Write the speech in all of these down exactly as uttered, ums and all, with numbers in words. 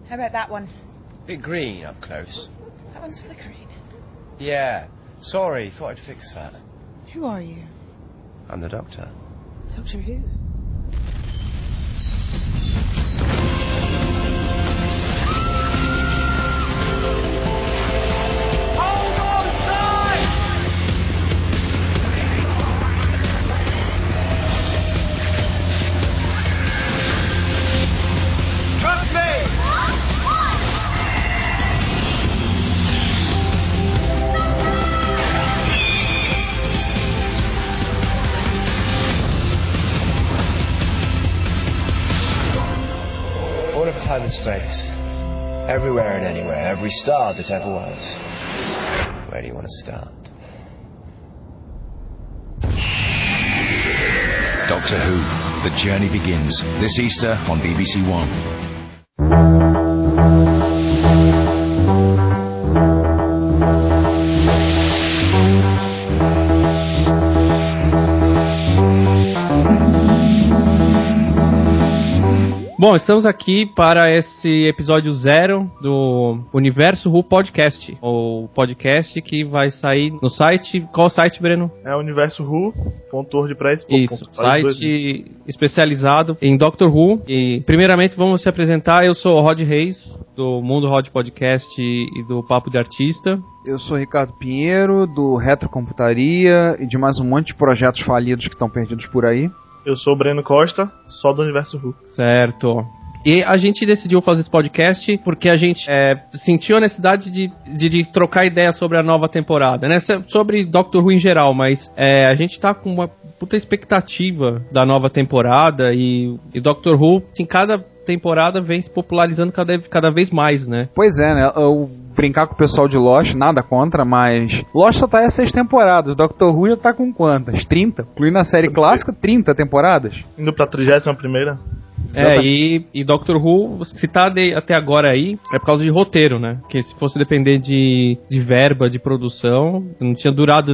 How about that one? Bit green up close. That one's flickering. Yeah. Sorry, thought I'd fix that. Who are you? I'm the doctor. Doctor who? Hold on tight! Trust me! All of time and space. Everywhere and anywhere. Every star that ever was. Where do you want to start? Doctor Who, The Journey begins this Easter on B B C One. Bom, estamos aqui para esse episódio zero do Universo Who Podcast, o podcast que vai sair no site. Qual site, Breno? É universo who ponto wordpress ponto com. Isso, site especializado em Doctor Who. E primeiramente vamos se apresentar. Eu sou o Rod Reis, do Mundo Rod Podcast e do Papo de Artista. Eu sou Ricardo Pinheiro, do Retrocomputaria e de mais um monte de projetos falidos que estão perdidos por aí. Eu sou o Breno Costa, só do Universo Who. Certo. E a gente decidiu fazer esse podcast porque a gente é, sentiu a necessidade de, de, de trocar ideia sobre a nova temporada, né? Sobre Doctor Who em geral, mas é, a gente tá com uma puta expectativa da nova temporada e, e Doctor Who, em cada temporada, vem se popularizando cada, cada vez mais, né? Pois é, né? Eu brincar com o pessoal de Lost, nada contra, mas Lost só tá aí há seis temporadas, Doctor Who já tá com quantas? trinta? Incluindo a série clássica, trinta temporadas? Indo pra trigésima primeira. É, e, e Doctor Who, se tá de, até agora aí, é por causa de roteiro, né? Porque se fosse depender de, de verba, de produção, não tinha durado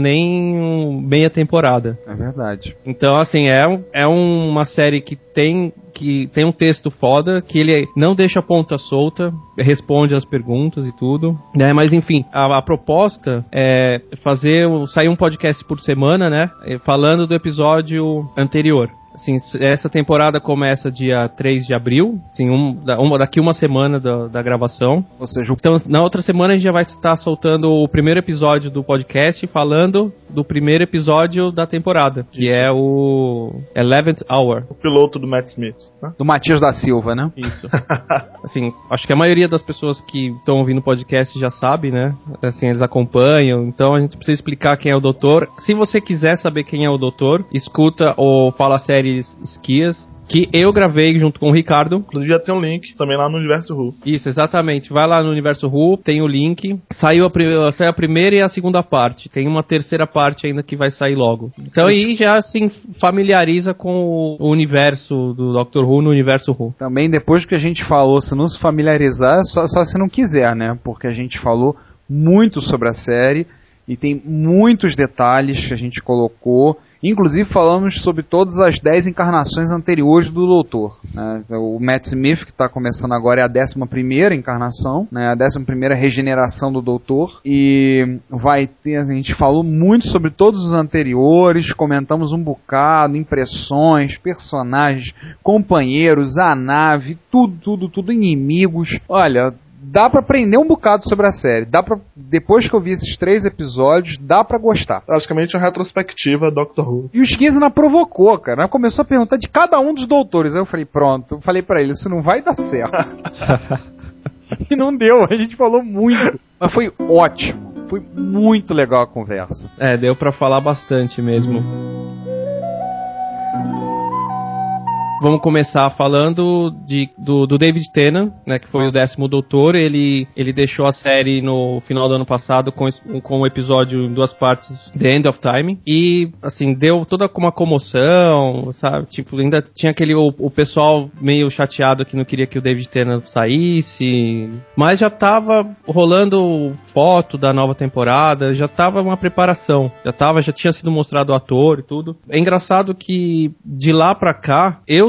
nem meia temporada. É verdade. Então, assim, é, é uma série que tem... que tem um texto foda, que ele não deixa a ponta solta, responde as perguntas e tudo, né? Mas enfim, a, a proposta é fazer, sair um podcast por semana, né? Falando do episódio anterior. Assim, essa temporada começa dia três de abril, assim, um, uma, daqui uma semana da, da gravação. Ou seja, então na outra semana a gente já vai estar soltando o primeiro episódio do podcast, falando do primeiro episódio da temporada, que Isso. é o eleventh Hour. O piloto do Matt Smith, né? Do Matias da Silva, né? Isso. Assim, acho que a maioria das pessoas que estão ouvindo o podcast já sabe, né? Assim, eles acompanham, então a gente precisa explicar quem é o doutor. Se você quiser saber quem é o doutor, escuta ou fala a série Esquias, que eu gravei junto com o Ricardo. Inclusive já tem um link também lá no Universo Who. Isso, exatamente. Vai lá no Universo Who, tem o link. Saiu a, saiu a primeira e a segunda parte. Tem uma terceira parte ainda que vai sair logo. Então aí já se familiariza com o universo do Doctor Who no Universo Who. Também depois que a gente falou, se não se familiarizar, só, só se não quiser, né? Porque a gente falou muito sobre a série e tem muitos detalhes que a gente colocou. Inclusive falamos sobre todas as dez encarnações anteriores do Doutor, né? O Matt Smith, que está começando agora, é a décima primeira encarnação, né? A décima primeira regeneração do Doutor. E vai ter, a gente falou muito sobre todos os anteriores, comentamos um bocado, impressões, personagens, companheiros, a nave, tudo, tudo, tudo, inimigos. Olha... Dá pra aprender um bocado sobre a série. Dá pra, depois que eu vi esses três episódios, dá pra gostar. Praticamente uma retrospectiva Doctor Who. E o Esquiza não provocou, cara. Começou a perguntar de cada um dos doutores. Aí eu falei, pronto. Eu falei pra ele, isso não vai dar certo. E não deu. A gente falou muito. Mas foi ótimo. Foi muito legal a conversa. É, deu pra falar bastante mesmo. Vamos começar falando de, do, do David Tennant, né, que foi o décimo doutor. Ele, ele deixou a série no final do ano passado com, com um episódio em duas partes, The End of Time. E, assim, deu toda uma comoção, sabe? Tipo, ainda tinha aquele... O, o pessoal meio chateado que não queria que o David Tennant saísse. Mas já tava rolando foto da nova temporada, já tava uma preparação. Já tava, já tinha sido mostrado o ator e tudo. É engraçado que, de lá pra cá, eu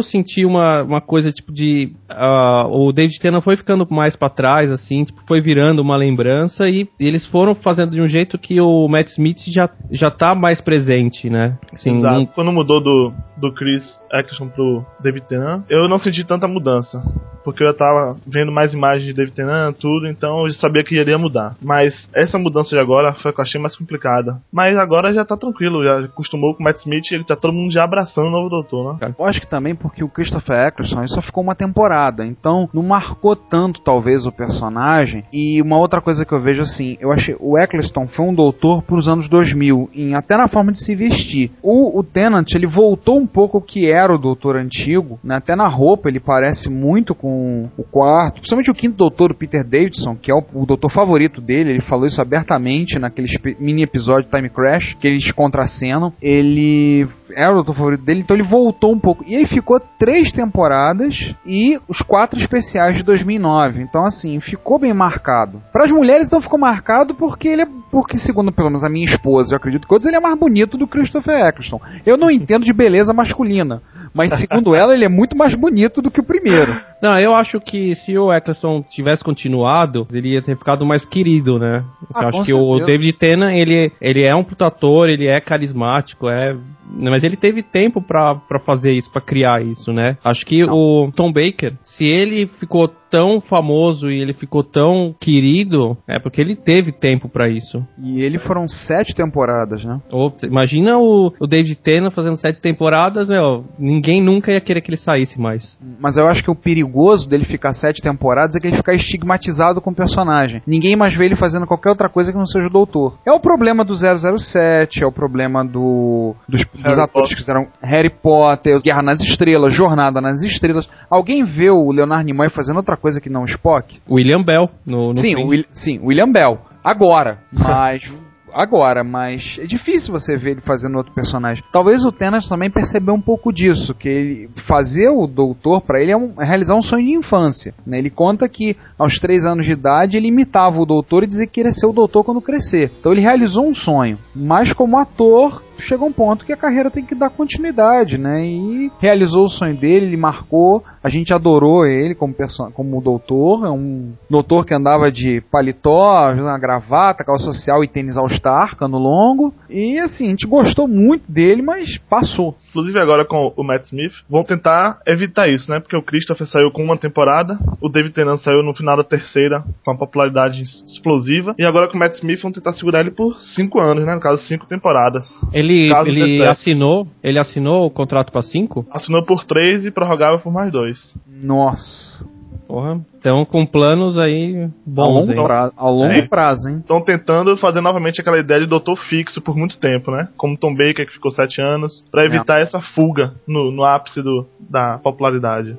eu senti uma, uma coisa tipo de... Uh, o David Tennant foi ficando mais pra trás, assim, tipo, foi virando uma lembrança e, e eles foram fazendo de um jeito que o Matt Smith já, já tá mais presente, né? Assim, Exato. Um... Quando mudou do, do Chris Eccleston pro David Tennant, eu não senti tanta mudança. Porque eu já tava vendo mais imagens de David Tennant, tudo, então eu já sabia que iria mudar. Mas essa mudança de agora foi a que eu achei mais complicada. Mas agora já tá tranquilo, já acostumou com o Matt Smith e ele tá todo mundo já abraçando o novo doutor, né? Eu acho que também porque o Christopher Eccleston ele só ficou uma temporada, então não marcou tanto talvez o personagem. E uma outra coisa que eu vejo assim, eu achei o Eccleston foi um doutor pros anos dois mil, em, até na forma de se vestir. O, o Tennant, ele voltou um pouco ao que era o doutor antigo, né? Até na roupa ele parece muito com o quarto, principalmente o quinto doutor, o Peter Davidson, que é o, o doutor favorito dele, ele falou isso abertamente naquele mini episódio Time Crash, que eles contracenam. Ele era o doutor favorito dele, então ele voltou um pouco. E ele ficou três temporadas e os quatro especiais de dois mil e nove. Então, assim, ficou bem marcado. Para as mulheres, então, ficou marcado porque ele é, porque, segundo pelo menos a minha esposa, eu acredito que outros, ele é mais bonito do que Christopher Eccleston. Eu não entendo de beleza masculina, mas segundo ela, ele é muito mais bonito do que o primeiro. Não, eu acho que se o Eccleston tivesse continuado, ele ia ter ficado mais querido, né? Ah, eu acho que certeza. o David Tennant, ele, ele é um puta ator, ele é carismático, é... mas ele teve tempo pra, pra fazer isso, pra criar isso, né? Acho que Não. o Tom Baker, se ele ficou tão famoso e ele ficou tão querido, é porque ele teve tempo pra isso. E ele foram sete temporadas, né? Ou, imagina o, o David Tennant fazendo sete temporadas, meu, ninguém nunca ia querer que ele saísse mais. Mas eu acho que o perigoso dele ficar sete temporadas é que ele ficar estigmatizado com o personagem. Ninguém mais vê ele fazendo qualquer outra coisa que não seja o doutor. É o problema do zero zero sete, é o problema do dos, dos atores Potter. que fizeram Harry Potter, Guerra nas Estrelas, Jornada nas Estrelas. Alguém vê o Leonard Nimoy fazendo outra coisa que não o Spock? William Bell. No, no sim, o Will, sim, William Bell. Agora, mas... Agora, mas é difícil você ver ele fazendo outro personagem. Talvez o Tennant também percebeu um pouco disso, que ele, fazer o doutor pra ele é, um, é realizar um sonho de infância, né? Ele conta que aos três anos de idade ele imitava o doutor e dizia que queria ser o doutor quando crescer. Então ele realizou um sonho, mas como ator chega um ponto que a carreira tem que dar continuidade, né? E realizou o sonho dele, ele marcou, a gente adorou ele como, person- como doutor, é um doutor que andava de paletó, uma gravata, calça social e tênis all-star, cano longo, e assim, a gente gostou muito dele, mas passou. Inclusive agora com o Matt Smith, vão tentar evitar isso, né? Porque o Christopher saiu com uma temporada, o David Tennant saiu no final da terceira, com uma popularidade explosiva, e agora com o Matt Smith vão tentar segurar ele por cinco anos, né? No caso, cinco temporadas. Ele Ele, ele assinou, ele assinou o contrato para cinco? Assinou por três e prorrogável por mais dois. Nossa. Porra, então com planos aí bons, ao longo, hein? Prazo, ao longo é. prazo, hein? Estão tentando fazer novamente aquela ideia de doutor fixo por muito tempo, né? Como Tom Baker, que ficou sete anos, para evitar é. essa fuga no, no ápice do, da popularidade.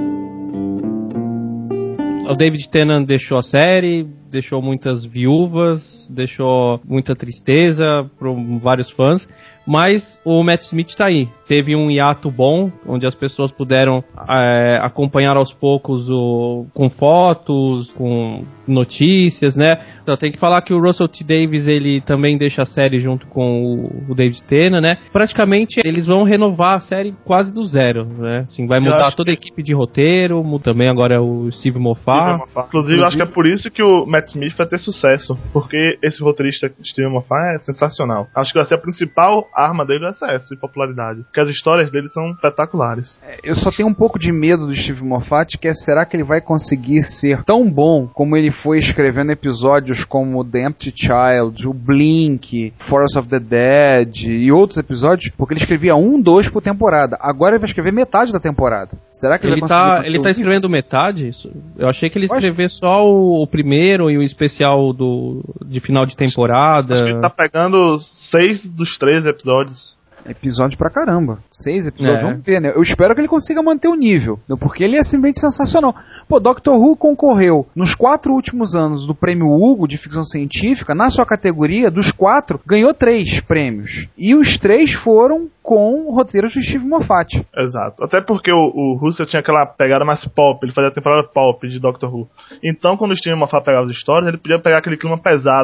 O David Tennant deixou a série, deixou muitas viúvas, deixou muita tristeza para vários fãs, mas o Matt Smith tá aí. Teve um hiato bom, onde as pessoas puderam é, acompanhar aos poucos o, com fotos, com notícias, né? Então tem que falar que o Russell T. Davies, ele também deixa a série junto com o, o David Tennant, né? Praticamente eles vão renovar a série quase do zero, né? Assim, vai mudar toda a equipe de roteiro, também agora o Steve Moffat. Moffat. Inclusive, eu acho que é por isso que o Matt Smith vai ter sucesso, porque esse roteirista Steve Moffat é sensacional. Acho que vai ser a principal arma dele, vai ser essa, de popularidade. Porque as histórias dele são espetaculares. Eu só tenho um pouco de medo do Steve Moffat, que é, será que ele vai conseguir ser tão bom como ele foi escrevendo episódios como The Empty Child, o Blink, Forest of the Dead e outros episódios, porque ele escrevia um, dois por temporada. Agora ele vai escrever metade da temporada. Será que ele, ele vai tá, conseguir? Ele tá escrevendo metade? Eu achei que ele ia escrever só o, o primeiro e o especial do, de final de temporada. Acho que ele tá pegando seis dos três episódios. Episódio pra caramba. Seis episódios, é. Vamos ver, né? Eu espero que ele consiga manter o nível, porque ele é simplesmente sensacional. Pô, Doctor Who concorreu nos quatro últimos anos do prêmio Hugo de ficção científica, na sua categoria, dos quatro, ganhou três prêmios. E os três foram com roteiros do Steve Moffat. Exato. Até porque o, o Russell tinha aquela pegada mais pop, ele fazia a temporada pop de Doctor Who. Então, quando o Steve Moffat pegava as histórias, ele podia pegar aquele clima pesado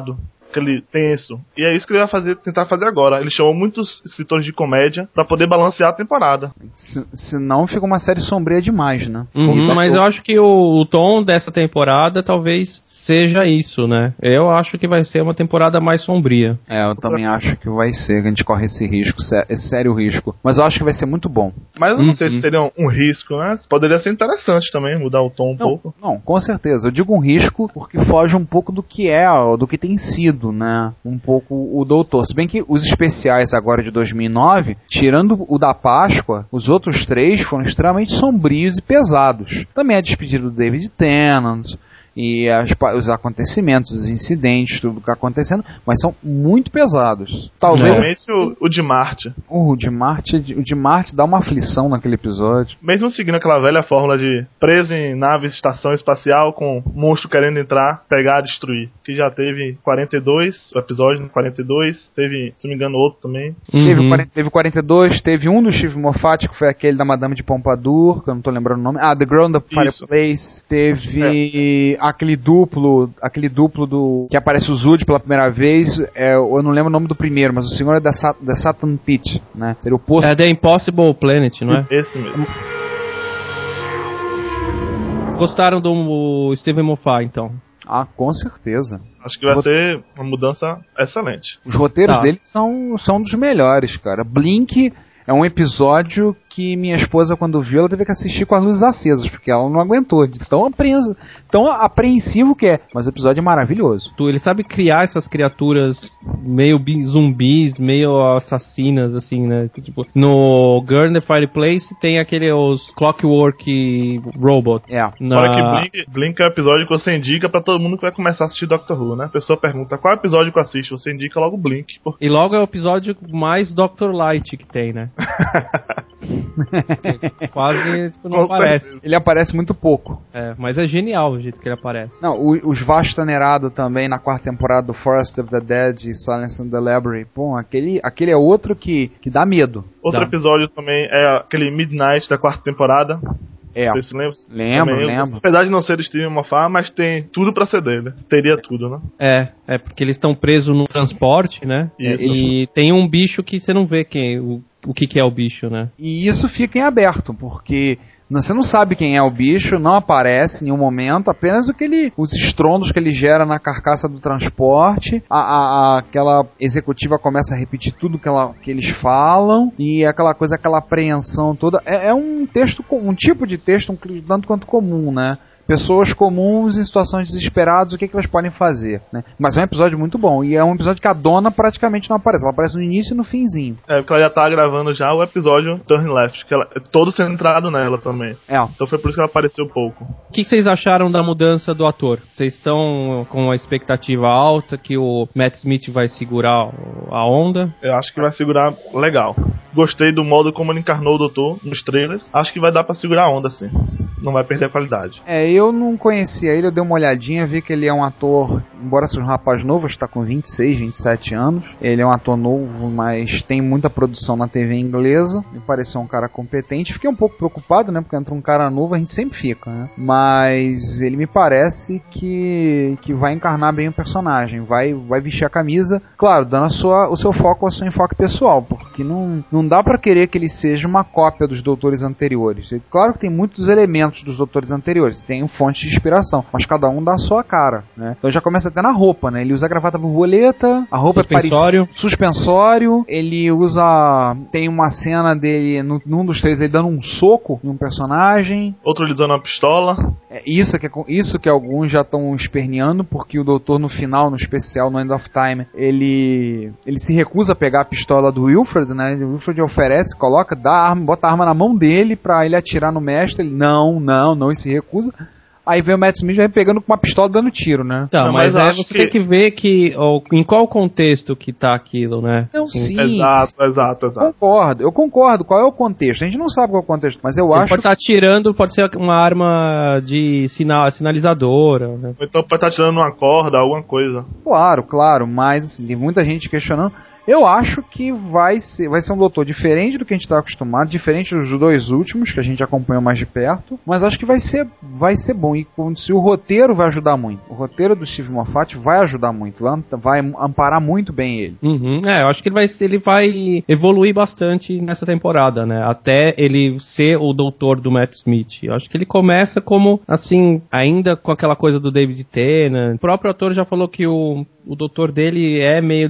aquele tenso. E é isso que ele vai fazer, tentar fazer agora. Ele chamou muitos escritores de comédia pra poder balancear a temporada. Se, senão fica uma série sombria demais, né? Uhum, mas eu acho que o, o tom dessa temporada talvez seja isso, né? Eu acho que vai ser uma temporada mais sombria. É, eu também acho que vai ser, que a gente corre esse risco, esse sério risco. Mas eu acho que vai ser muito bom. Mas eu não Uhum. sei se seria um, um risco, né? Poderia ser interessante também, mudar o tom um Não, pouco. não, com certeza. Eu digo um risco porque foge um pouco do que é, do que tem sido, né? Um pouco o Doutor. Se bem que os especiais agora de dois mil e nove, tirando o da Páscoa, os outros três foram extremamente sombrios e pesados. Também a despedida do David Tennant e as, os acontecimentos, os incidentes, tudo que está acontecendo, mas são muito pesados. Talvez Principalmente o, o de Marte. o de Marte, o de Marte dá uma aflição naquele episódio. Mesmo seguindo aquela velha fórmula de preso em nave estação espacial com monstro querendo entrar, pegar, destruir. Que já teve quarenta e dois, o episódio quarenta e dois, teve, se não me engano, outro também. Uhum. Teve, quarenta, teve quarenta e dois, teve um do Steve Moffat, que foi aquele da Madame de Pompadour, que eu não tô lembrando o nome. Ah, The Girl on the Isso. Fireplace. Teve é. aquele duplo, aquele duplo do que aparece o Zood pela primeira vez. É, eu não lembro o nome do primeiro, mas o segundo é da Sat, Saturn Pit, né? Seria o posto. É The Impossible Planet, não é? Esse mesmo. Gostaram do Steven Moffat, então? Ah, com certeza. Acho que vai ser uma mudança excelente. Os roteiros Tá. dele são, são dos melhores, cara. Blink é um episódio que minha esposa, quando viu, ela teve que assistir com as luzes acesas, porque ela não aguentou, de tão, apreensivo, tão apreensivo que é. Mas o episódio é maravilhoso. Tu- Ele sabe criar essas criaturas meio bi- zumbis, meio assassinas, assim, né? Que, tipo, no Girl in the Fireplace tem aquele os Clockwork Robot. É. Na... Fora que Blink, Blink é o episódio que você indica pra todo mundo que vai começar a assistir Doctor Who, né? A pessoa pergunta qual episódio que eu assisto, você indica logo Blink. Porque E logo é o episódio mais doutor Light que tem, né? Quase tipo, não Com aparece. certeza. Ele aparece muito pouco. É, mas é genial o jeito que ele aparece. Não, o, os Vasta Nerado também na quarta temporada do Forest of the Dead e Silence in the Library. Pô, aquele, aquele é outro que, que dá medo. outro Tá. episódio também é aquele Midnight da quarta temporada. É. Vocês se lembram? Lembro, Também, lembro. Apesar de não ser do Steven Moffat, mas tem tudo pra ser dele. Teria tudo, né? É, é porque eles estão presos no transporte, né? Isso. E tem um bicho que você não vê quem, o, o que, que é o bicho, né? E isso fica em aberto, porque você não sabe quem é o bicho, não aparece em nenhum momento, apenas o que ele, os estrondos que ele gera na carcaça do transporte, a, a- a- aquela executiva começa a repetir tudo que, ela, que eles falam, e aquela coisa, aquela apreensão toda. É, é um texto, co- um tipo de texto um tanto quanto comum, né? Pessoas comuns em situações desesperadas, o que, que elas podem fazer, né? Mas é um episódio muito bom, e é um episódio que a dona praticamente não aparece, ela aparece no início e no finzinho. É, porque ela já tá gravando já o episódio Turn Left, que ela é todo centrado nela também. É, Então foi por isso que ela apareceu pouco. O que, que vocês acharam da mudança do ator? Vocês estão com a expectativa alta que o Matt Smith vai segurar o- a onda? Eu acho que vai segurar legal. Gostei do modo como ele encarnou o doutor nos trailers. Acho que vai dar pra segurar a onda, sim. Não vai perder a qualidade. É, eu não conhecia ele, eu dei uma olhadinha, vi que ele é um ator, embora seja um rapaz novo, está com vinte e seis, vinte e sete anos. Ele é um ator novo, mas tem muita produção na T V inglesa. Me pareceu um cara competente. Fiquei um pouco preocupado, né, porque entra um cara novo, a gente sempre fica, né? Mas ele me parece que, que vai encarnar bem o personagem, vai, vai vestir a camisa, claro, dando a sua, o seu foco, o seu enfoque pessoal, porque não, não dá pra querer que ele seja uma cópia dos doutores anteriores. E claro que tem muitos elementos dos doutores anteriores, tem fonte de inspiração, mas cada um dá a sua cara, né? Então já começa até na roupa, né? Ele usa a gravata borboleta, a roupa Suspensório. é parecida, suspensório, ele usa, tem uma cena dele, no, num dos três, ele dando um soco em um personagem. Outro ele usando uma pistola. É isso que, isso que alguns já estão esperneando, porque o doutor no final, no especial, no End of Time, ele, ele se recusa a pegar a pistola do Wilfred, né? O Wilfred oferece, coloca, dá a arma, bota a arma na mão dele pra ele atirar no mestre. Ele, não, não, não, e se recusa. Aí vem o Matt Smith vai pegando com uma pistola dando tiro, né? Então, Não, mas, mas eu aí acho você que- tem que ver que ó, em qual contexto que tá aquilo, né? Não, sim. Exato, exato, exato. Concordo, eu concordo. Qual é o contexto? A gente não sabe qual é o contexto, mas eu Ele acho... pode estar atirando, pode ser uma arma de sinal, sinalizadora, né? Ou então pode estar tirando uma corda, alguma coisa. Claro, claro, mas assim, tem muita gente questionando. Eu acho que vai ser, vai ser um doutor diferente do que a gente está acostumado, diferente dos dois últimos, que a gente acompanhou mais de perto, mas acho que vai ser, vai ser bom. E se o roteiro vai ajudar muito, o roteiro do Steve Moffat vai ajudar muito, vai amparar muito bem ele. Uhum, é, eu acho que ele vai, ele vai evoluir bastante nessa temporada, né? Até ele ser o doutor do Matt Smith. Eu acho que ele começa como, assim, ainda com aquela coisa do David Tennant. O próprio ator já falou que o, o doutor dele é meio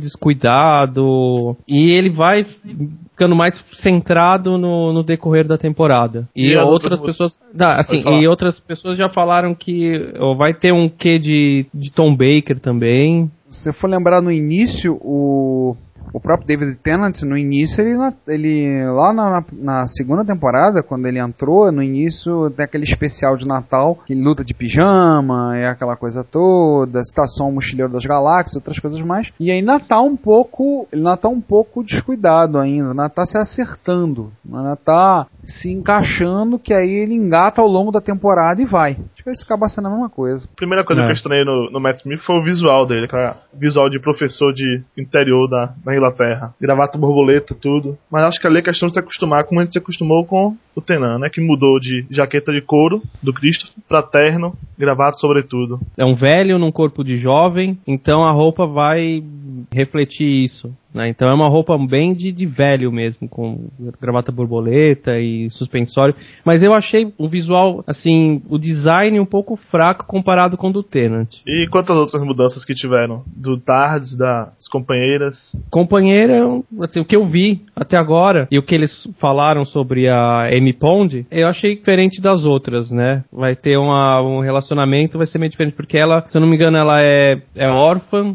descuidado e ele vai ficando mais centrado no, no decorrer da temporada. E, e outras pessoas, não, assim, e outras pessoas já falaram que ó, vai ter um quê de, de Tom Baker também. Se você for lembrar no início, o O próprio David Tennant, no início, ele, ele lá na, na segunda temporada, quando ele entrou, no início tem aquele especial de Natal, que ele luta de pijama, é aquela coisa toda, citação Mochileiro das Galáxias, outras coisas mais. E aí Natal um pouco, ele ainda tá um pouco descuidado ainda, ainda tá se acertando, ainda tá se encaixando, que aí ele engata ao longo da temporada e vai. Acho que vai acabar sendo a mesma coisa. A primeira coisa é. que eu estranhei no, no Matt Smith foi o visual dele, aquele visual de professor de interior da, da Inglaterra. Gravata borboleta, tudo. Mas acho que ali é questão de se acostumar como a gente se acostumou com o Tennant, né? Que mudou de jaqueta de couro do Christopher pra terno, gravata sobretudo. É um velho num corpo de jovem, então a roupa vai refletir isso. Né? Então é uma roupa bem de, de velho mesmo, com gravata borboleta e suspensório, mas eu achei um visual, assim, o design um pouco fraco comparado com o do Tennant. E quantas outras mudanças que tiveram? Do Tardes, das companheiras? Companheira, assim, o que eu vi até agora, e o que eles falaram sobre a Amy Pond, eu achei diferente das outras, né? Vai ter uma, um relacionamento, vai ser meio diferente, porque ela, se eu não me engano, ela é, é órfã,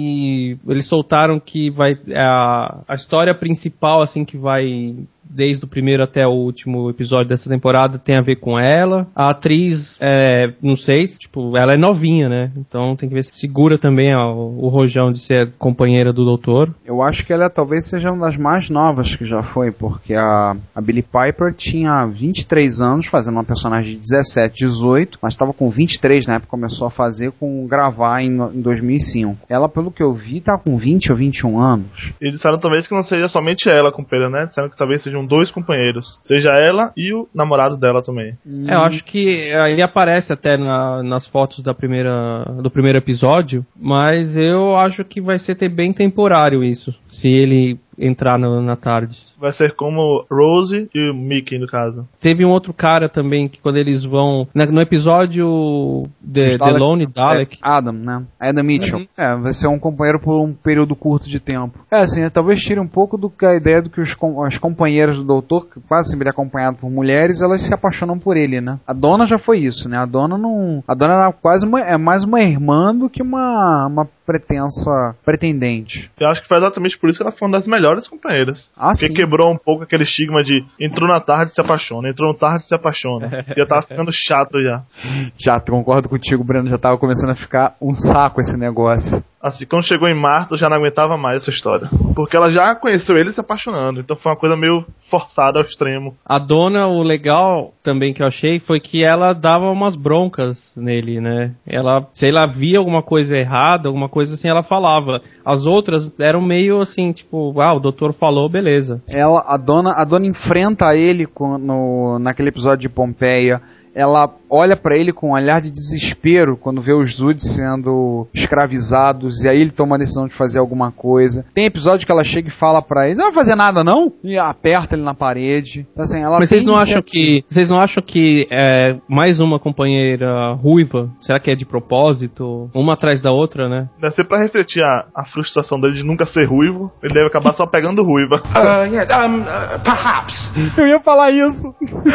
e eles soltaram que vai A, a história principal, assim, que vai desde o primeiro até o último episódio dessa temporada tem a ver com ela. A atriz, é, não sei, tipo, ela é novinha, né? Então tem que ver se segura também ó, o rojão de ser companheira do doutor. Eu acho que ela talvez seja uma das mais novas que já foi, porque a, a Billie Piper tinha vinte e três anos, fazendo uma personagem de dezessete, dezoito, mas estava com vinte e três na época, começou a fazer com gravar em, em dois mil e cinco. Ela, pelo que eu vi, tá com vinte ou vinte e um anos. E disseram talvez que não seja somente ela com companheira, né? Disseram que talvez sejam dois companheiros. Seja ela e o namorado dela também. Hum. É, eu acho que ele aparece até na, nas fotos da primeira, do primeiro episódio, mas eu acho que vai ser bem temporário isso. Se ele entrar no, na tarde. Vai ser como Rose e o Mickey, no caso. Teve um outro cara também que quando eles vão... Na, no episódio The, The Lone Dalek... É Adam, né? Adam Mitchell. Uhum. É, vai ser um companheiro por um período curto de tempo. É, assim, talvez tire um pouco do que a ideia do que os, as companheiras do doutor, que quase sempre é acompanhado por mulheres, elas se apaixonam por ele, né? A dona já foi isso, né? A dona não... A dona era quase uma, é mais uma irmã do que uma, uma pretensa pretendente. Eu acho que foi exatamente por isso que ela foi uma das melhores companheiras. Ah, porque sim. Quebrou um pouco aquele estigma de entrou na tarde e se apaixona, entrou na tarde e se apaixona. Já tava ficando chato já. Já, concordo contigo, Breno, já tava começando a ficar um saco esse negócio. Assim, quando chegou em Marta, eu já não aguentava mais essa história. Porque ela já conheceu ele se apaixonando, então foi uma coisa meio forçada ao extremo. A dona, o legal também que eu achei foi que ela dava umas broncas nele, né? Ela, se ela via alguma coisa errada, alguma coisa assim, ela falava. As outras eram meio assim, tipo, ah, o doutor falou, beleza. Ela, a dona, a dona enfrenta ele com, no, naquele episódio de Pompeia. Ela olha pra ele com um olhar de desespero quando vê os Zuds sendo escravizados, e aí ele toma a decisão de fazer alguma coisa. Tem episódio que ela chega e fala pra ele, não vai fazer nada não? E aperta ele na parede. Assim, ela Mas vocês não acham que vocês não acham que é, mais uma companheira ruiva, será que é de propósito? Uma atrás da outra, né? Deve ser pra refletir a, a frustração dele de nunca ser ruivo, ele deve acabar só pegando ruiva. Uh, yes, um, uh, perhaps. Eu ia falar isso.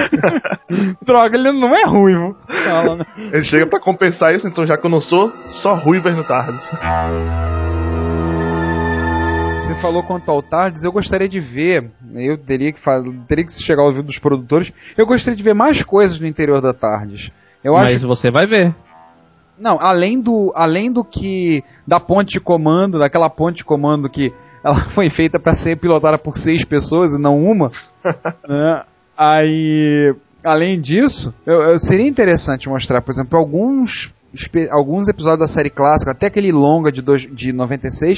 Droga, ele não é ruivo. Fala, né? Ele chega pra compensar isso, então já que eu não sou, só ruivas no Tardes. Você falou quanto ao Tardes, eu gostaria de ver, eu teria que, teria que chegar ao ouvido dos produtores, eu gostaria de ver mais coisas no interior da Tardes. Eu Mas acho... você vai ver. Não, além do, além do que, da ponte de comando, daquela ponte de comando que ela foi feita para ser pilotada por seis pessoas e não uma, né? Aí... Além disso, eu, eu, seria interessante mostrar, por exemplo, alguns, alguns episódios da série clássica, até aquele longa de, dois, de noventa e seis,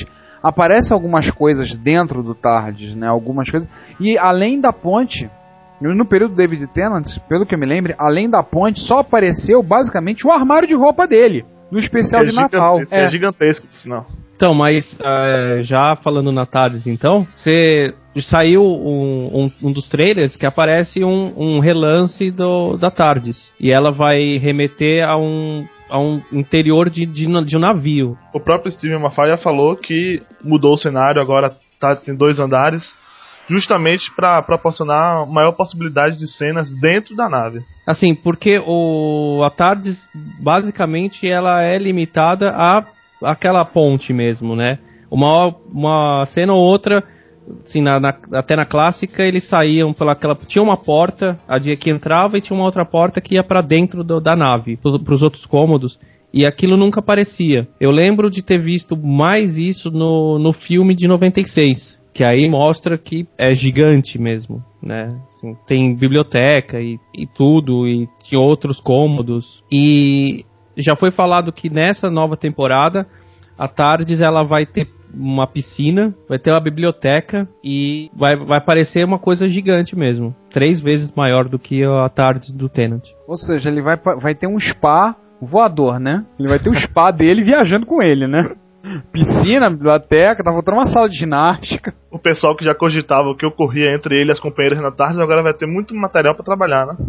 aparecem algumas coisas dentro do TARDIS, né? Algumas coisas. E além da ponte, no período do David Tennant, pelo que eu me lembro, além da ponte, só apareceu basicamente o armário de roupa dele, no especial é de Natal. É, é gigantesco, sinal. Então, mas uh, já falando na TARDIS, então, você saiu um, um, um dos trailers que aparece um, um relance do, da TARDIS. E ela vai remeter a um, a um interior de, de, de um navio. O próprio Steven Moffat já falou que mudou o cenário, agora tá, tem dois andares, justamente para proporcionar maior possibilidade de cenas dentro da nave. Assim, porque o, a TARDIS, basicamente, ela é limitada a aquela ponte mesmo, né? Uma, uma cena ou outra, assim, na, na, até na clássica, eles saíam pela aquela... Tinha uma porta, a dia que entrava, e tinha uma outra porta que ia para dentro do, da nave, para os outros cômodos, e aquilo nunca aparecia. Eu lembro de ter visto mais isso no, no filme de noventa e seis, que aí mostra que é gigante mesmo, né? Assim, tem biblioteca e, e tudo, e tinha outros cômodos, e... Já foi falado que nessa nova temporada a TARDIS ela vai ter uma piscina, vai ter uma biblioteca e vai, vai parecer uma coisa gigante mesmo. Três vezes maior do que a TARDIS do Tennant. Ou seja, ele vai, vai ter um spa voador, né? Ele vai ter o spa dele viajando com ele, né? Piscina, biblioteca, tá faltando uma sala de ginástica. O pessoal que já cogitava o que ocorria entre ele e as companheiras na TARDIS agora vai ter muito material pra trabalhar, né?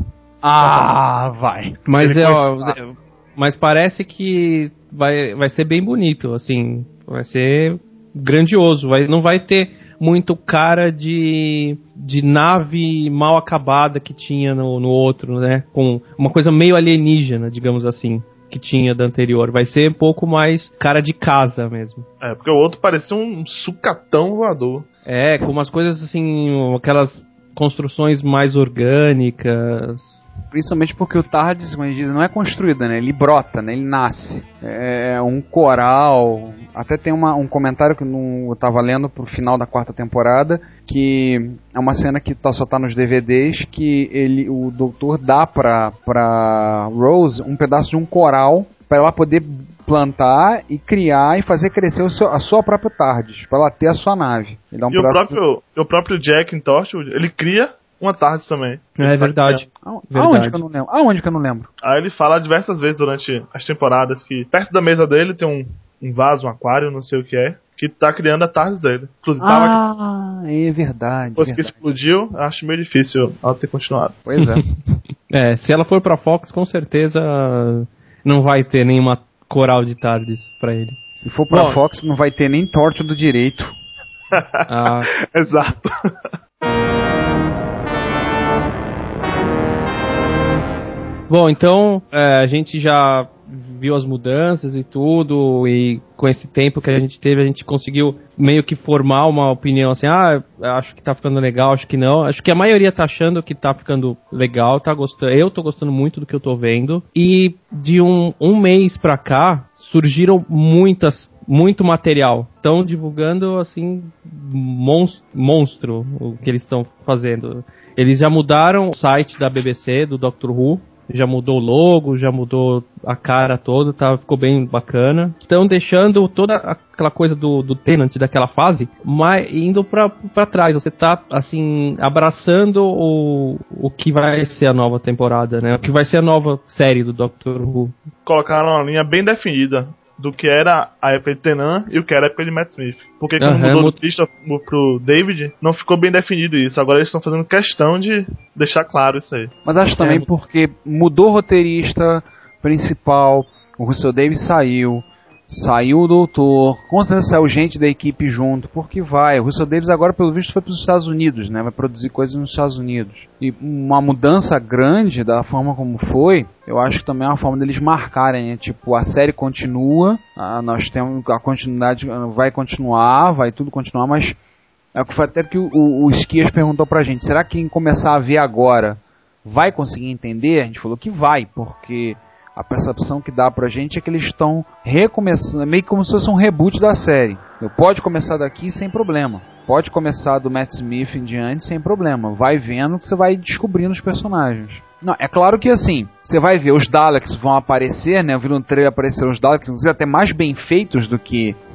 Ah, vai. Mas é, ó... Mas parece que vai, vai ser bem bonito, assim, vai ser grandioso, vai, não vai ter muito cara de, de nave mal acabada que tinha no, no outro, né, com uma coisa meio alienígena, digamos assim, que tinha da anterior, vai ser um pouco mais cara de casa mesmo. É, porque o outro parecia um sucatão voador. É, com umas coisas assim, aquelas construções mais orgânicas... Principalmente porque o TARDIS, como a gente diz, não é construído, né? Ele brota, né? Ele nasce. É um coral. Até tem uma, um comentário que eu estava lendo pro final da quarta temporada, que é uma cena que tá, só tá nos D V Ds, que ele, o doutor dá pra, pra Rose um pedaço de um coral para ela poder plantar e criar e fazer crescer o seu, a sua própria TARDIS, para ela ter a sua nave. Ele dá um e, o próprio, e o próprio Jack em Torchwood, ele cria uma TARDIS também. É verdade. Aonde verdade. que eu não lembro? Aonde que eu não lembro? Aí ele fala diversas vezes durante as temporadas que perto da mesa dele tem um, um vaso, um aquário, não sei o que é, que tá criando a TARDIS dele. Inclusive, tava ah, aqui. É verdade. Depois verdade. que explodiu, acho meio difícil ela ter continuado. Pois é. É, se ela for pra Fox, com certeza não vai ter nenhuma coral de TARDIS pra ele. Se for pra Bom, Fox, não vai ter nem torto do direito. Ah. Exato. Bom, então é, a gente já viu as mudanças e tudo, e com esse tempo que a gente teve, a gente conseguiu meio que formar uma opinião assim, ah, acho que tá ficando legal, acho que não. Acho que a maioria tá achando que tá ficando legal, tá gostando. Eu tô gostando muito do que eu tô vendo. E de um, um mês pra cá, surgiram muitas, muito material. Estão divulgando, assim, monstro, monstro o que eles estão fazendo. Eles já mudaram o site da B B C, do Doctor Who. Já mudou o logo, já mudou a cara toda, tá, ficou bem bacana. Estão deixando toda aquela coisa do, do Tennant, daquela fase, mas indo pra, pra trás. Você tá, assim, abraçando o, o que vai ser a nova temporada, né? O que vai ser a nova série do Doctor Who. Colocaram uma linha bem definida do que era a época de Tennant e o que era a época de Matt Smith. Porque quando Uhum, mudou mud... do Christopher pro David, não ficou bem definido isso. Agora eles estão fazendo questão de deixar claro isso aí. Mas acho também é. porque mudou o roteirista principal, o Russell Davies saiu, saiu o doutor, com certeza saiu gente da equipe junto, porque vai. O Russell Davies agora, pelo visto, foi para os Estados Unidos, né? Vai produzir coisas nos Estados Unidos. E uma mudança grande da forma como foi, eu acho que também é uma forma deles marcarem, né? Tipo, a série continua, a, nós temos a continuidade, vai continuar, vai tudo continuar, mas é o que foi até que o, o, o Esquias perguntou pra gente, será que quem começar a ver agora vai conseguir entender? A gente falou que vai, porque a percepção que dá pra gente é que eles estão recomeçando, meio como se fosse um reboot da série. Pode começar daqui sem problema. Pode começar do Matt Smith em diante sem problema. Vai vendo que você vai descobrindo os personagens. Não, é claro que assim, você vai ver os Daleks vão aparecer, né? Eu vi no trailer aparecer os Daleks, inclusive até mais bem feitos do que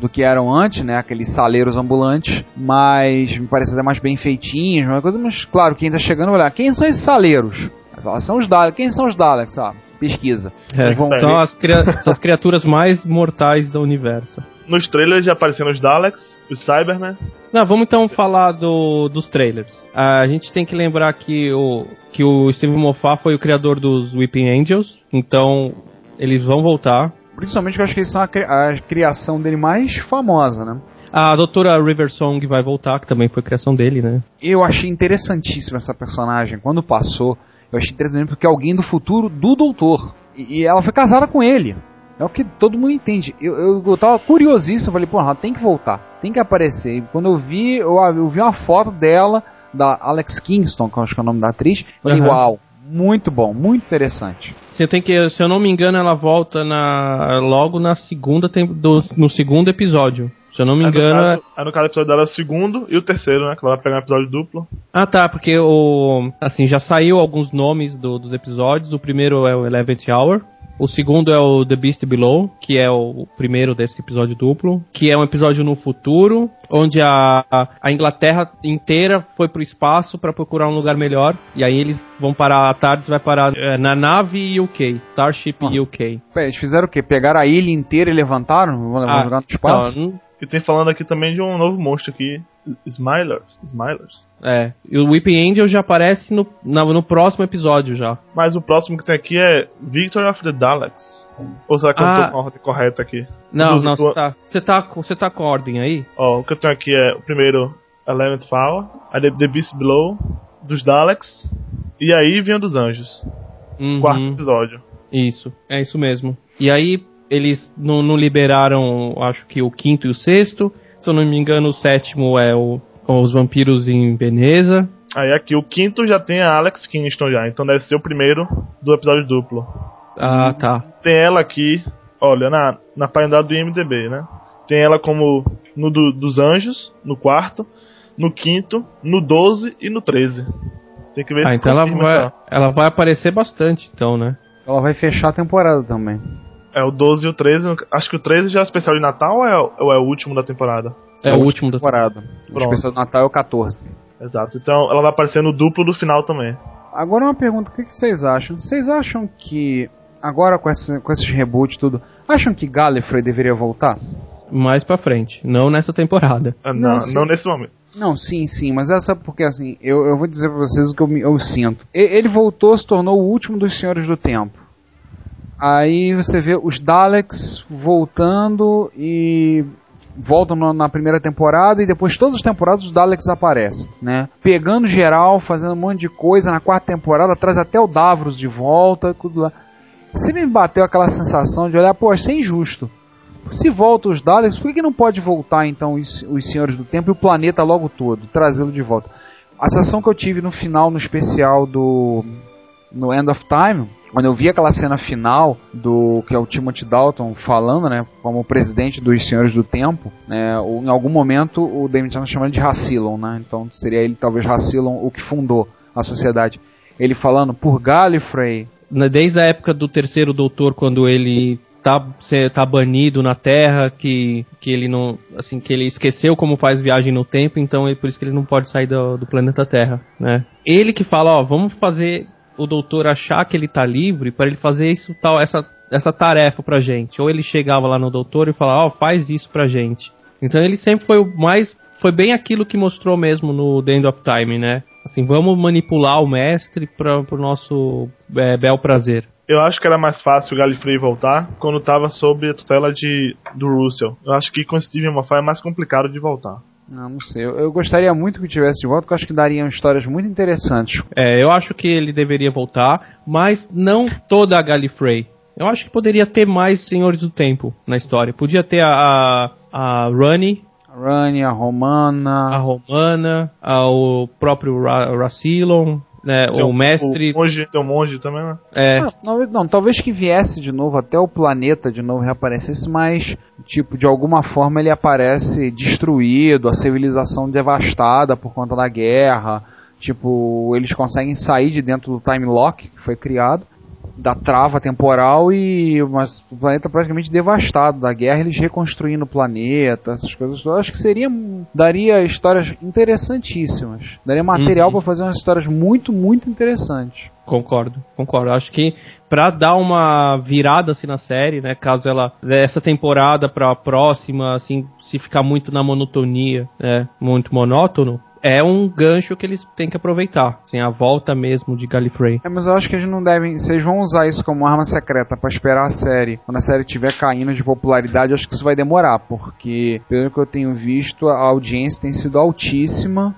do que eram antes, né? Aqueles saleiros ambulantes, mas me parece até mais bem feitinhos, uma coisa, mas claro, quem tá chegando vai olhar, quem são esses saleiros? Vai falar, são os Daleks, quem são os Daleks? Ah, pesquisa. É, são, as cria- são as criaturas mais mortais do universo. Nos trailers já apareceram os Daleks, os Cybermen. Não, vamos então falar do, dos trailers. A gente tem que lembrar que o, que o Steven Moffat foi o criador dos Weeping Angels, então eles vão voltar. Principalmente que eu acho que eles são a, cri- a criação dele mais famosa, né? A doutora River Song vai voltar, que também foi criação dele, né? Eu achei interessantíssima essa personagem. Quando passou, eu achei interessante porque é alguém do futuro do doutor. E, e ela foi casada com ele. É o que todo mundo entende. Eu, eu, eu tava curiosíssimo, eu falei, pô, ela tem que voltar, tem que aparecer. E quando eu vi, eu, eu vi uma foto dela, da Alex Kingston, que eu acho que é o nome da atriz. Eu falei, Uhum. uau, muito bom, muito interessante. Você tem que, se eu não me engano, ela volta na, logo na segunda tem, do, no segundo episódio. Se eu não me Aí, engano. no caso, aí no caso o episódio dela é o segundo e o terceiro, né? Que ela vai pegar um episódio duplo. Ah, tá, porque o assim já saiu alguns nomes do, dos episódios. O primeiro é o Eleventh Hour. O segundo é o The Beast Below, que é o primeiro desse episódio duplo, que é um episódio no futuro, onde a, a, a Inglaterra inteira foi pro espaço para procurar um lugar melhor, e aí eles vão parar, a TARDIS vai parar é, na nave U K, Starship Ah. U K. Pera, eles fizeram o quê? Pegaram a ilha inteira e levantaram? Vão levar Ah, jogar no espaço? não, E tem falando aqui também de um novo monstro aqui, Smilers. Smilers. é, e o Weeping Angel já aparece no, na, no próximo episódio já. Mas o próximo que tem aqui é Victory of the Daleks. Ou será que eu Ah. não tô com a ordem correta aqui? Não, Dos- não, do- você tá, você tá, com- você tá com a ordem aí? Ó, o que eu tenho aqui é o primeiro Eleventh Hour, aí The, The Beast Below, dos Daleks, e aí vem o dos Anjos. Uhum. Quarto episódio. Isso, é isso mesmo. E aí, eles não, não liberaram, acho que o quinto e o sexto. Se eu não me engano, o sétimo é o, os vampiros em Veneza. Aí aqui, o quinto já tem a Alex Kingston já, então deve ser o primeiro do episódio duplo. Ah, tá. Tem ela aqui, olha, na, na página do I M D B, né? Tem ela como no do, dos Anjos, no quarto, no quinto, no doze e no treze. Tem que ver Ah, se então ela confirma, vai, tá? ela vai aparecer bastante, então, né? Ela vai fechar a temporada também. É o doze e o treze, acho que o treze já é especial de Natal ou é, ou é o último da temporada? É, o último da temporada. O Pronto. especial do Natal é o catorze. Exato, então ela vai aparecer no duplo do final também. Agora uma pergunta, o que que vocês acham? Vocês acham que, agora com, essa, com esses reboots e tudo, acham que Gallifrey deveria voltar? mais pra frente, não nessa temporada. Ah, não, Não, não, sim. nesse momento. Não, sim, sim, mas é só porque assim, eu, eu vou dizer pra vocês o que eu, me- eu sinto. E- Ele voltou, se tornou o último dos Senhores do Tempo. Aí você vê os Daleks voltando e voltam no- na primeira temporada e depois todas as temporadas os Daleks aparecem, né? Pegando geral, fazendo um monte de coisa. Na quarta temporada traz até o Davros de volta, tudo lá. Sempre me bateu aquela sensação de olhar, pô, isso é injusto. Se volta os Daleks, por que, que não pode voltar então os, os Senhores do Tempo e o planeta logo todo, trazê-lo de volta? A sensação que eu tive no final, no especial do no End of Time, quando eu vi aquela cena final do que é o Timothy Dalton falando, né, como presidente dos Senhores do Tempo, né, ou em algum momento o David Tennant chama ele de Rassilon, né, então seria ele talvez Rassilon o que fundou a sociedade. Ele falando por Gallifrey. Desde a época do terceiro doutor, quando ele tá, cê, tá banido na Terra, que, que ele não, assim, que ele esqueceu como faz viagem no tempo, então é por isso que ele não pode sair do, do planeta Terra, né? Ele que fala, ó, vamos fazer o doutor achar que ele tá livre para ele fazer isso, tal, essa, essa tarefa pra gente. Ou ele chegava lá no doutor e falava, ó, faz isso pra gente. Então ele sempre foi o mais, foi bem aquilo que mostrou mesmo no The End of Time, né? Assim, vamos manipular o mestre para pro nosso é, bel prazer. Eu acho que era mais fácil o Gallifrey voltar quando tava sob a tutela de, do Russell. Eu acho que com o Steven Moffat é mais complicado de voltar. Não, não sei. Eu, eu gostaria muito que tivesse de volta, porque eu acho que dariam histórias muito interessantes. É, eu acho que ele deveria voltar, mas não toda a Gallifrey. Eu acho que poderia ter mais Senhores do Tempo na história. Podia ter a, a, a Rani, A Rani, a Romana. a Romana, a, o próprio Ra, Rassilon, né, Tem o um- mestre. O monge, tem um monge também, né? É, Não, não, não, talvez que viesse de novo até o planeta de novo reaparecesse, mas tipo, de alguma forma ele aparece destruído, a civilização devastada por conta da guerra. Tipo, eles conseguem sair de dentro do Time Lock que foi criado. da trava temporal e mas, o planeta praticamente devastado da guerra, eles reconstruindo o planeta, essas coisas. Eu acho que seria, daria histórias interessantíssimas. Daria material uhum. para fazer umas histórias muito, muito interessantes. Concordo, concordo. Acho que pra dar uma virada assim na série, né, caso ela essa temporada pra próxima, assim, se ficar muito na monotonia, né, muito monótono, é um gancho que eles têm que aproveitar, assim, a volta mesmo de Gallifrey. É, mas eu acho que eles não devem, se eles vão usar isso como arma secreta pra esperar a série, quando a série estiver caindo de popularidade, eu acho que isso vai demorar, porque pelo que eu tenho visto, a audiência tem sido altíssima.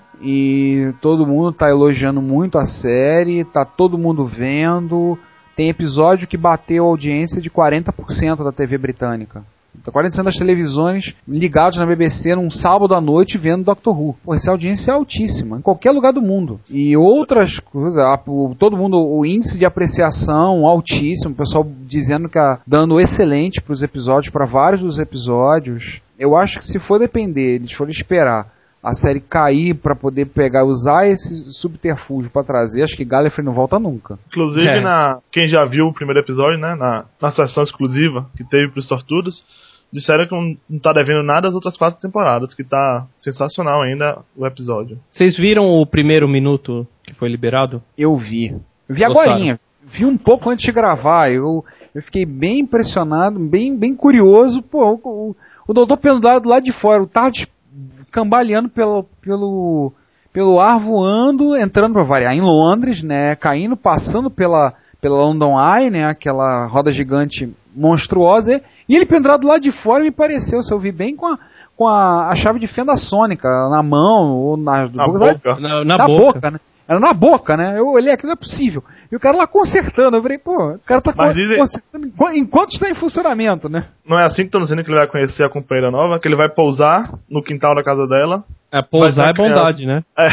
E todo mundo tá elogiando muito a série, tá todo mundo vendo. Tem episódio que bateu a audiência de quarenta por cento da T V britânica. quarenta por cento das televisões ligados na B B C num sábado à noite vendo Doctor Who. Pô, essa audiência é altíssima, em qualquer lugar do mundo. E outras coisas, todo mundo, o índice de apreciação altíssimo, o pessoal dizendo que é dando excelente pros episódios, para vários dos episódios. Eu acho que se for depender, eles forem esperar a série cair para poder pegar, usar esse subterfúgio para trazer, acho que Gallifrey não volta nunca. Inclusive, é. na, quem já viu o primeiro episódio, né, na, na sessão exclusiva que teve pros Sortudos, disseram que não, não tá devendo nada às outras quatro temporadas, que tá sensacional ainda o episódio. Vocês viram o primeiro minuto que foi liberado? Eu vi. Eu vi agorinha. Vi um pouco antes de gravar. Eu, eu fiquei bem impressionado, bem, bem curioso. Pô, o, o doutor pendurado lá de fora, o Tardes cambaleando pelo, pelo, pelo ar, voando, entrando para variar em Londres, né, caindo, passando pela, pela London Eye, né, aquela roda gigante monstruosa, e ele pendurado lá de fora me pareceu, se eu vi bem, com a, com a, a chave de fenda sônica na mão, ou na, na boca, na, na na boca. boca, né? Era na boca, né? Eu olhei aquilo, não é possível. E o cara lá consertando, eu falei, pô, o cara tá dizem... consertando enquanto está em funcionamento, né? Não é assim que estão dizendo que ele vai conhecer a companheira nova, que ele vai pousar no quintal da casa dela. É, pousar é bondade, né? É.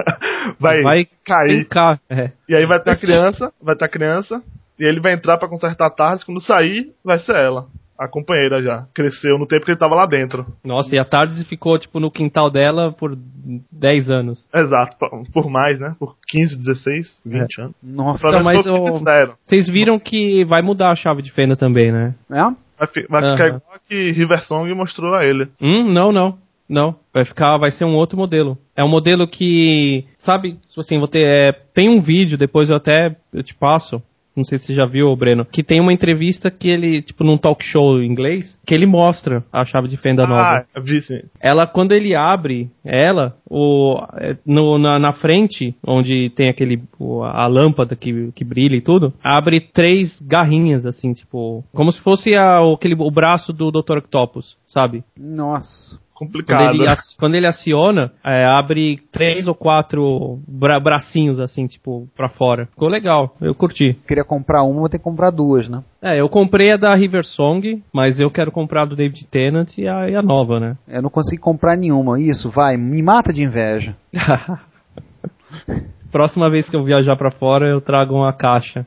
vai, vai cair. É. E aí vai ter a criança, vai ter a criança, e ele vai entrar pra consertar a tarde, quando sair, vai ser ela. A companheira já. Cresceu no tempo que ele tava lá dentro. Nossa, e a Tardes ficou, tipo, no quintal dela por dez anos. Exato, por mais, né? Por quinze, dezesseis, vinte é. anos. Nossa, não, mas vocês o... viram que vai mudar a chave de fenda também, né? É? Vai, fi... vai uhum. ficar igual que River Song mostrou a ele. Hum, não, não. Não, vai ficar, vai ser um outro modelo. É um modelo que, sabe, assim, vou ter, é, tem um vídeo, depois eu até eu te passo. Não sei se você já viu, Breno, que tem uma entrevista que ele, tipo, num talk show em inglês, que ele mostra a chave de fenda ah, nova. Ah, vi sim. Ela, quando ele abre ela, o, no, na, na frente, onde tem aquele, o, a lâmpada que, que brilha e tudo, abre três garrinhas, assim, tipo, como se fosse a, o, aquele, o braço do doutor Octopus, sabe? Nossa. Complicado. Quando ele, quando ele aciona, é, abre três ou quatro bra- bracinhos, assim, tipo, pra fora. Ficou legal, eu curti. Queria comprar uma, vou ter que comprar duas, né? É, eu comprei a da River Song, mas eu quero comprar a do David Tennant e a, e a nova, né? Eu não consegui comprar nenhuma. Isso, vai, me mata de inveja. Próxima vez que eu viajar pra fora, eu trago uma caixa.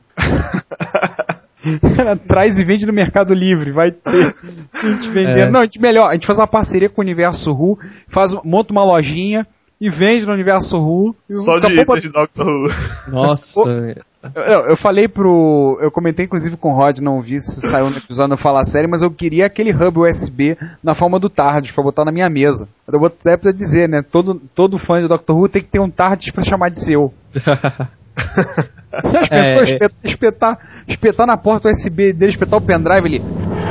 Traz e vende no Mercado Livre, vai ter a gente vendendo. É. Não, a gente melhor, a gente faz uma parceria com o Universo Who, faz, monta uma lojinha e vende no Universo Who. Só de itens de Doctor Who. Nossa. Eu, eu falei pro... Eu comentei inclusive com o Rod, não vi se saiu no episódio não Fala Série, mas eu queria aquele hub U S B na forma do TARDIS pra botar na minha mesa. Eu vou até pra dizer, né, todo, todo fã de Doctor Who tem que ter um TARDIS pra chamar de seu. É, espetar, é. espetar, espetar na porta U S B dele, espetar o pendrive ali.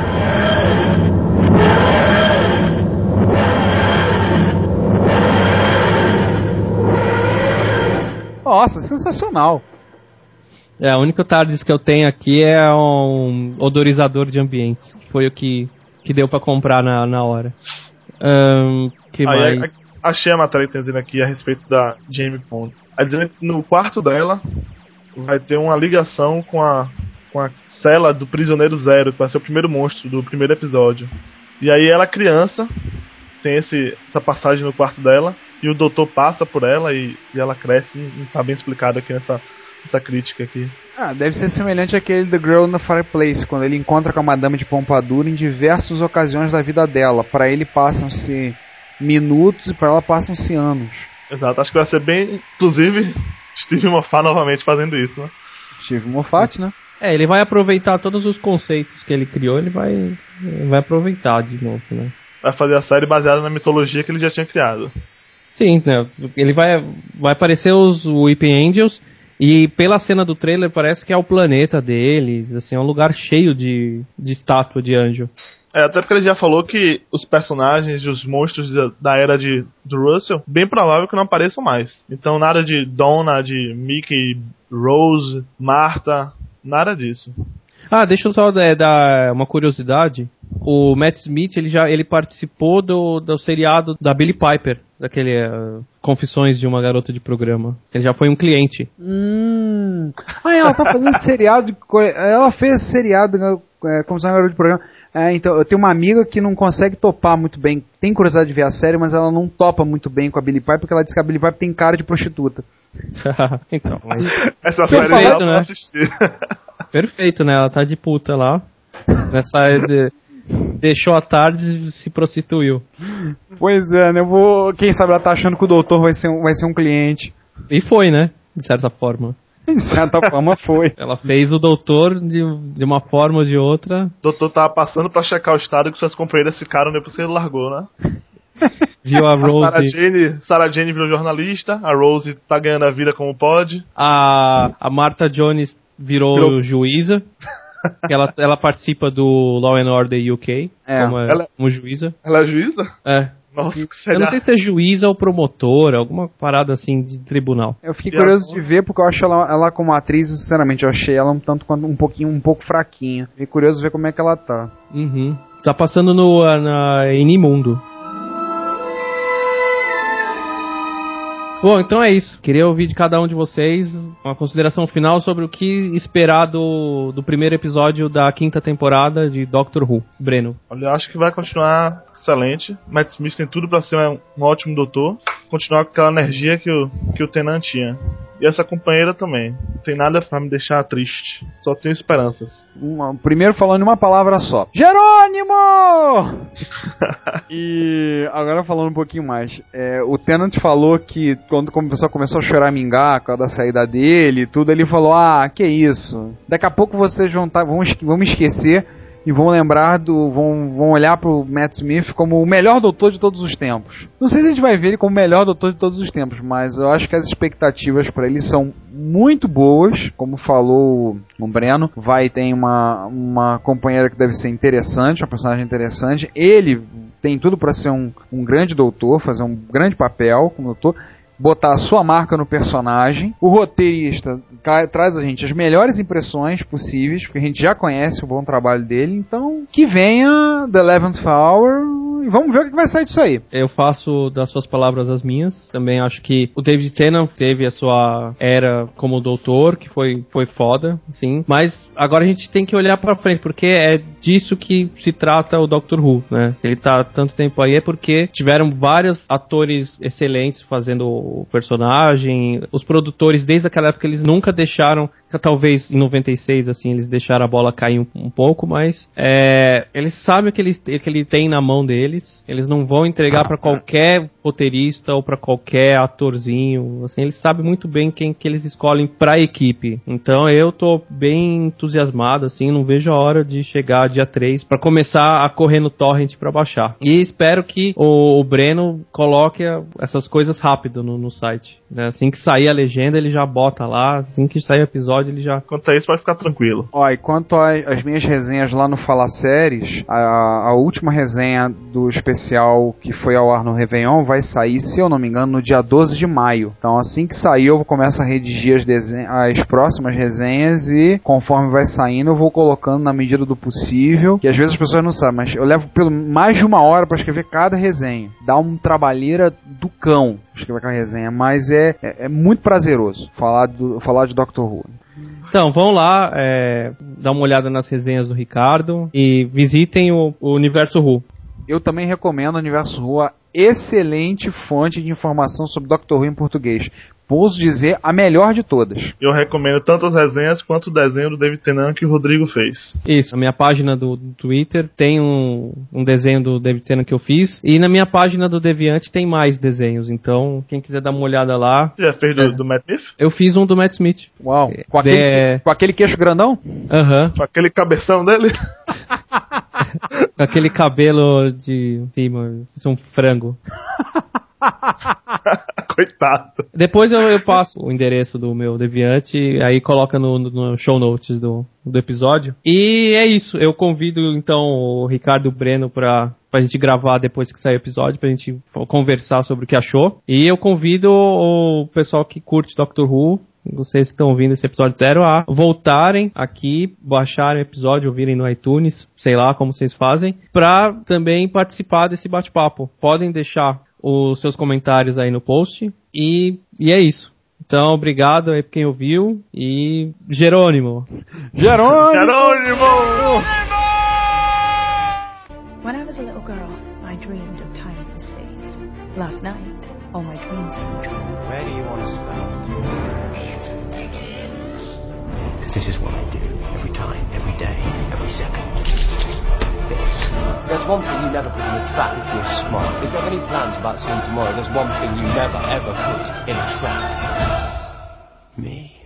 Nossa, sensacional. É, a única TARDIS que eu tenho aqui é um odorizador de ambientes, que foi o que, que deu pra comprar na, na hora. Um, que Aí, mais? A, achei a matéria que tem dizendo aqui a respeito da Jamie Pond. Aí dizendo que no quarto dela vai ter uma ligação com a, com a cela do Prisioneiro Zero, que vai ser o primeiro monstro do primeiro episódio. E aí ela, criança, tem esse, essa passagem no quarto dela, e o doutor passa por ela e, e ela cresce, e tá bem explicado aqui nessa, nessa crítica aqui. Ah, deve ser semelhante àquele The Girl in the Fireplace, quando ele encontra com a Madame de Pompadour em diversas ocasiões da vida dela. Para ele passam-se minutos e para ela passam-se anos. Exato, acho que vai ser bem, inclusive, Steve Moffat novamente fazendo isso, né? Steve Moffat, né? É, ele vai aproveitar todos os conceitos que ele criou, ele vai, ele vai aproveitar de novo, né? Vai fazer a série baseada na mitologia que ele já tinha criado. Sim, né? Ele vai, vai aparecer os Weeping Angels e pela cena do trailer parece que é o planeta deles, assim, é um lugar cheio de, de estátua de anjo. É, até porque ele já falou que os personagens e os monstros da, da era de, do Russell, bem provável que não apareçam mais. Então nada de Donna, de Mickey, Rose, Martha, nada disso. Ah, deixa eu só é, dar uma curiosidade. O Matt Smith, ele já ele participou do, do seriado da Billie Piper, daquele uh, Confissões de uma Garota de Programa. Ele já foi um cliente. Hum. Ah, ela tá fazendo seriado. Ela fez seriado é, Confissões de uma Garota de Programa. É, então, eu tenho uma amiga que não consegue topar muito bem, tem curiosidade de ver a série, mas ela não topa muito bem com a Billie Piper, porque ela diz que a Billie Piper tem cara de prostituta. Então, mas... Essa série perfeito, eu né? não assistir. Perfeito, né? Ela tá de puta lá. Nessa de... Deixou a tarde e se prostituiu. Pois é, né? Eu vou... Quem sabe ela tá achando que o doutor vai ser um, vai ser um cliente. E foi, né? De certa forma. De certa forma foi. Ela fez o doutor de, de uma forma ou de outra. O doutor tava passando pra checar o estado que suas companheiras ficaram depois que ele largou, né? Viu a Rose. A Sarah Jane, Sarah Jane virou jornalista, a Rose tá ganhando a vida como pode. A, a Martha Jones virou, virou... juíza. Ela, ela participa do Law and Order U K é. como, ela, como juíza. Ela é juíza? É. Nossa, que eu não sei se é juíza ou promotora, alguma parada assim de tribunal. Eu fiquei curioso de ver porque eu acho ela, ela como atriz, sinceramente, eu achei ela um tanto quanto um pouquinho, um pouco fraquinha. Fiquei curioso de ver como é que ela tá. Uhum. Tá passando no na Inimundo. Bom, então é isso. Queria ouvir de cada um de vocês uma consideração final sobre o que esperar do, do primeiro episódio da quinta temporada de Doctor Who. Breno. Olha, eu acho que vai continuar excelente. Matt Smith tem tudo pra ser um, um ótimo doutor. Continuar com aquela energia que o, que o Tennant tinha. E essa companheira também. Não tem nada pra me deixar triste. Só tenho esperanças. Uma, primeiro falando em uma palavra só. Jerônimo! E agora falando um pouquinho mais. É, o Tennant falou que quando o pessoal começou a choramingar com a da saída dele e tudo, ele falou, ah, que isso. Daqui a pouco vocês vão, tá, vão, vão me esquecer e vão lembrar do... Vão, vão olhar pro Matt Smith como o melhor doutor de todos os tempos. Não sei se a gente vai ver ele como o melhor doutor de todos os tempos, mas eu acho que as expectativas para ele são muito boas. Como falou o Breno, vai ter uma, uma companheira que deve ser interessante, uma personagem interessante. Ele tem tudo para ser um, um grande doutor, fazer um grande papel como doutor, botar a sua marca no personagem. O roteirista traz a gente as melhores impressões possíveis, porque a gente já conhece o bom trabalho dele. Então, que venha The Eleventh Hour e vamos ver o que vai sair disso aí. Eu faço das suas palavras as minhas. Também acho que o David Tennant teve a sua era como doutor, que foi, foi foda, sim. Mas agora a gente tem que olhar pra frente, porque é disso que se trata o Doctor Who, né? Ele tá há tanto tempo aí é porque tiveram vários atores excelentes fazendo o personagem. Os produtores, desde aquela época, eles nunca deixaram, talvez em noventa e seis, assim, eles deixaram a bola cair um, um pouco, mas é, eles sabem o que ele, que ele tem na mão deles. Eles não vão entregar pra qualquer roteirista ou pra qualquer atorzinho, assim, eles sabem muito bem quem que eles escolhem pra equipe. Então eu tô bem entusiasmado, assim, não vejo a hora de chegar dia três pra começar a correr no torrent pra baixar. E espero que o, o Breno coloque essas coisas rápido no, no site, né? Assim que sair a legenda, ele já bota lá, assim que sair o episódio, ele já... Quanto a isso, pode ficar tranquilo. Ó, e quanto às minhas resenhas lá no Fala Séries, a, a última resenha do especial que foi ao ar no Réveillon vai sair, se eu não me engano, no dia doze de maio. Então assim que sair, eu começo a redigir as, desenha, as próximas resenhas e conforme vai saindo, eu vou colocando na medida do possível, que às vezes as pessoas não sabem, mas eu levo pelo mais de uma hora para escrever cada resenha. Dá um trabalheira do cão escrever aquela resenha, mas é, é, é muito prazeroso falar, do, falar de Doctor Who. Então, vão lá, é, dar uma olhada nas resenhas do Ricardo e visitem o, o Universo Who. Eu também recomendo o Universo Rua, excelente fonte de informação sobre Doctor Who em português. Posso dizer, a melhor de todas. Eu recomendo tanto as resenhas quanto o desenho do David Tennant que o Rodrigo fez. Isso, na minha página do, do Twitter tem um, um desenho do David Tennant que eu fiz, e na minha página do Deviante tem mais desenhos, então quem quiser dar uma olhada lá... Você já fez do, é. do Matt Smith? Eu fiz um do Matt Smith. Uau, com aquele, De... com aquele queixo grandão? Aham. Uhum. Com aquele cabeção dele? Com aquele cabelo de cima, isso é um frango. Coitado. Depois eu, eu passo o endereço do meu Deviante, aí coloca no, no show notes do, do episódio. E é isso, eu convido então o Ricardo e o Breno pra, pra gente gravar depois que sair o episódio, pra gente conversar sobre o que achou. E eu convido o pessoal que curte Doctor Who, vocês que estão ouvindo esse episódio zero, a voltarem aqui, baixarem o episódio, ouvirem no iTunes, sei lá como vocês fazem, pra também participar desse bate-papo. Podem deixar os seus comentários aí no post, e, e é isso. Então, obrigado aí por quem ouviu, e Jerônimo! Jerônimo! Jerônimo! When I was a little girl, I dreamed of time and space. Last night, all my dreams came true. Where do you want to start? Because this is what I do every time, every day, every second. This. There's one thing you never put in a trap if you're smart. If you have any plans about seeing tomorrow, there's one thing you never ever put in a trap. Me.